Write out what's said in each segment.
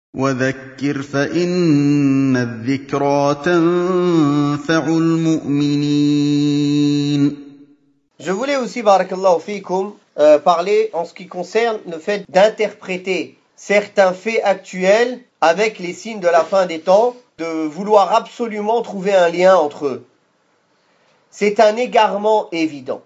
وَذَكِّرْ فَإِنَّ الذِّكْرَىٰ تَنفَعُ الْمُؤْمِنِينَ. Je voulais aussi, barakallahu fikum, parler en ce qui concerne le fait d'interpréter certains faits actuels avec les signes de la fin des temps, de vouloir absolument trouver un lien entre eux. C'est un égarement évident.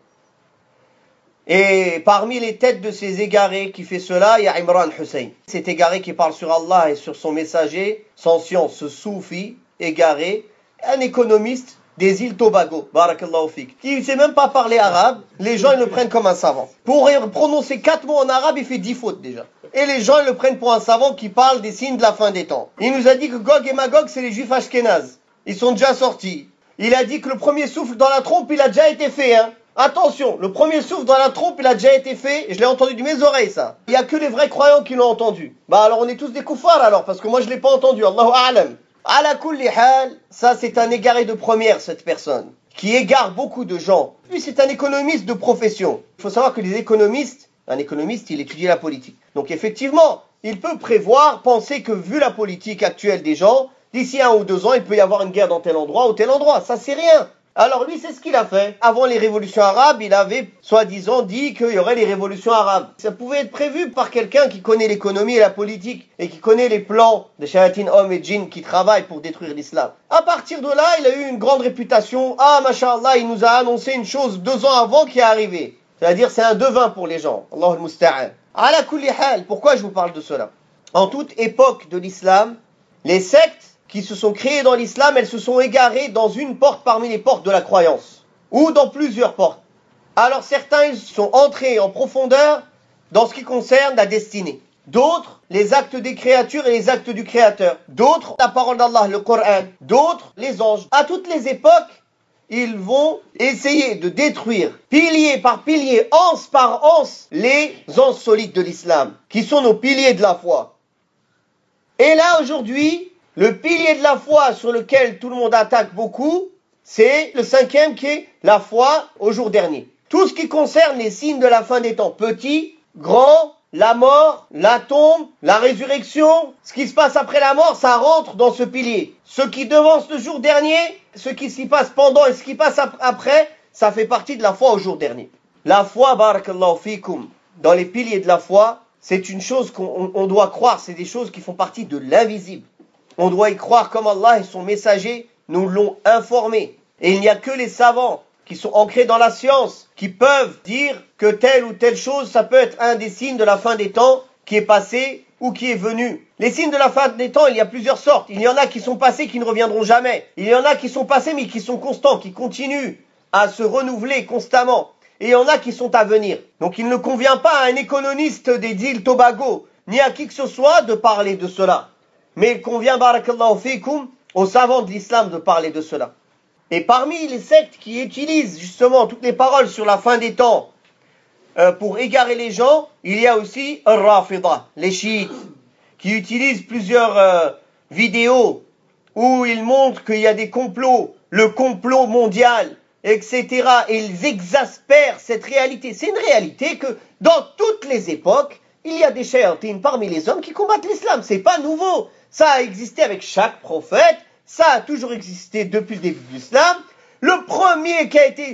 Et parmi les têtes de ces égarés qui fait cela, il y a Imran Hussein. Cet égaré qui parle sur Allah et sur son messager, sans science, ce soufi égaré, un économiste des îles Tobago, barakallahu fik, qui ne sait même pas parler arabe, les gens ils le prennent comme un savant. Pour prononcer 4 mots en arabe, il fait 10 fautes déjà. Et les gens ils le prennent pour un savant qui parle des signes de la fin des temps. Il nous a dit que Gog et Magog, c'est les juifs ashkénazes. Ils sont déjà sortis. Il a dit que le premier souffle dans la trompe, il a déjà été fait, hein. Attention, le premier souffle dans la trompe, il a déjà été fait, et je l'ai entendu de mes oreilles, ça. Il n'y a que les vrais croyants qui l'ont entendu. Bah alors on est tous des koufars alors, parce que moi je l'ai pas entendu, Allahu a'lam. Ala kulli hal, ça c'est un égaré de première, cette personne, qui égare beaucoup de gens. Lui c'est un économiste de profession. Il faut savoir que les économistes, un économiste il étudie la politique. Donc effectivement, il peut prévoir, penser que vu la politique actuelle des gens, d'ici 1 ou 2 ans, il peut y avoir une guerre dans tel endroit ou tel endroit, ça c'est rien. Alors lui, c'est ce qu'il a fait. Avant les révolutions arabes, il avait soi-disant dit qu'il y aurait les révolutions arabes. Ça pouvait être prévu par quelqu'un qui connaît l'économie et la politique et qui connaît les plans de shayatin hommes et djinns qui travaillent pour détruire l'islam. À partir de là, il a eu une grande réputation. Ah, mashallah, il nous a annoncé une chose 2 ans avant qui est arrivée. C'est-à-dire, c'est un devin pour les gens. Allahul musta'an. Ala kulli hal, pourquoi je vous parle de cela? En toute époque de l'islam, les sectes qui se sont créées dans l'islam, elles se sont égarées dans une porte parmi les portes de la croyance, ou dans plusieurs portes. Alors certains, ils sont entrés en profondeur dans ce qui concerne la destinée. D'autres, les actes des créatures et les actes du Créateur. D'autres, la parole d'Allah, le Coran. D'autres, les anges. À toutes les époques, ils vont essayer de détruire, pilier par pilier, anse par anse, les anses solides de l'islam, qui sont nos piliers de la foi. Et là, aujourd'hui, le pilier de la foi sur lequel tout le monde attaque beaucoup, c'est le 5e qui est la foi au jour dernier. Tout ce qui concerne les signes de la fin des temps, petit, grand, la mort, la tombe, la résurrection, ce qui se passe après la mort, ça rentre dans ce pilier. Ce qui devance le jour dernier, ce qui s'y passe pendant et ce qui passe après, ça fait partie de la foi au jour dernier. La foi, barakallahu fikum, dans les piliers de la foi, c'est une chose qu'on doit croire, c'est des choses qui font partie de l'invisible. On doit y croire comme Allah et son messager nous l'ont informé. Et il n'y a que les savants qui sont ancrés dans la science qui peuvent dire que telle ou telle chose, ça peut être un des signes de la fin des temps qui est passé ou qui est venu. Les signes de la fin des temps, il y a plusieurs sortes. Il y en a qui sont passés, qui ne reviendront jamais. Il y en a qui sont passés, mais qui sont constants, qui continuent à se renouveler constamment. Et il y en a qui sont à venir. Donc il ne convient pas à un économiste des îles Tobago, ni à qui que ce soit, de parler de cela. Mais il convient, barakallahu fikum, aux savants de l'islam de parler de cela. Et parmi les sectes qui utilisent justement toutes les paroles sur la fin des temps pour égarer les gens, il y a aussi Ar-Rafida, les chiites, qui utilisent plusieurs vidéos où ils montrent qu'il y a des complots, le complot mondial, etc. Et ils exaspèrent cette réalité. C'est une réalité que dans toutes les époques, il y a des shayatines parmi les hommes qui combattent l'islam. C'est pas nouveau. Ça a existé avec chaque prophète. Ça a toujours existé depuis le début de l'islam. Le premier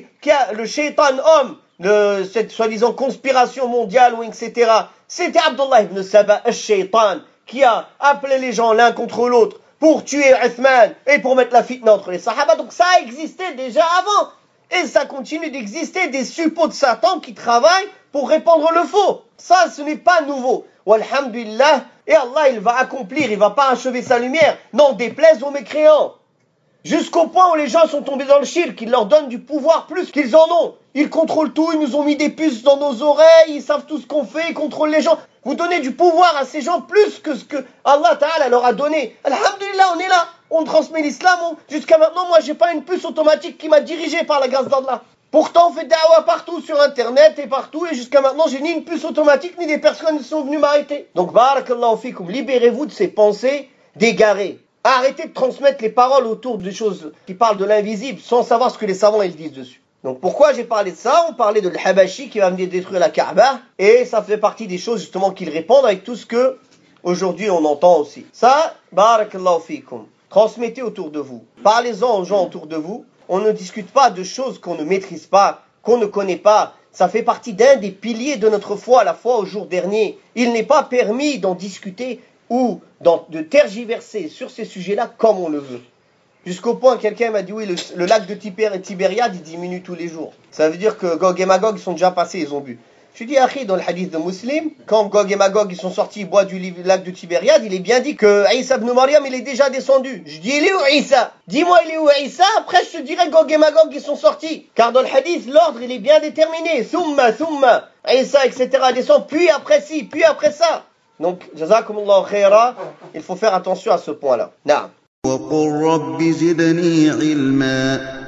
le shaitan homme, cette soi-disant conspiration mondiale ou etc. C'était Abdullah ibn Saba al-Shaitan qui a appelé les gens l'un contre l'autre pour tuer Uthman et pour mettre la fitna entre les sahaba. Donc ça a existé déjà avant. Et ça continue d'exister des suppôts de Satan qui travaillent pour répandre le faux. Ça, ce n'est pas nouveau. Walhamdulillah. Et Allah, il va accomplir, il va pas achever sa lumière. Non, déplaise aux mécréants. Jusqu'au point où les gens sont tombés dans le shirk, qu'ils leur donnent du pouvoir plus qu'ils en ont. Ils contrôlent tout, ils nous ont mis des puces dans nos oreilles, ils savent tout ce qu'on fait, ils contrôlent les gens. Vous donnez du pouvoir à ces gens plus que ce que Allah Ta'ala leur a donné. Alhamdulillah, on est là. On transmet l'islam. Jusqu'à maintenant, moi, j'ai pas une puce automatique qui m'a dirigé par la grâce d'Allah. Pourtant, on fait da'wah partout sur Internet et partout. Et jusqu'à maintenant, j'ai ni une puce automatique, ni des personnes qui sont venues m'arrêter. Donc, barakallahu fikum, libérez-vous de ces pensées d'égarées. Arrêtez de transmettre les paroles autour des choses qui parlent de l'invisible sans savoir ce que les savants ils disent dessus. Donc pourquoi j'ai parlé de ça? On parlait de l'Habashi qui va venir détruire la Kaaba. Et ça fait partie des choses justement qu'ils répondent avec tout ce que Aujourd'hui, on entend aussi. Ça, barakallahu fikum. Transmettez autour de vous. Parlez-en aux gens autour de vous. On ne discute pas de choses qu'on ne maîtrise pas, qu'on ne connaît pas. Ça fait partie d'un des piliers de notre foi, la foi au jour dernier. Il n'est pas permis d'en discuter ou de tergiverser sur ces sujets-là comme on le veut. Jusqu'au point, quelqu'un m'a dit, oui, le lac de Tibériade, il diminue tous les jours. Ça veut dire que Gog et Magog, ils sont déjà passés, ils ont bu. Je dis, Akhi, dans le hadith de Muslim, quand Gog et Magog, ils sont sortis, ils boivent du lac de Tibériade, il est bien dit que Isa ibn Maryam, il est déjà descendu. Je dis, il est où Isa? Dis-moi, il est où Isa? Après, je te dirai Gog et Magog, ils sont sortis. Car dans le hadith, l'ordre, il est bien déterminé. Thumma, Isa, etc. descend, puis après ci, puis après ça. Donc, jazakumullahu khaira, il faut faire attention à ce point-là. Naam. وقل رب زدني علما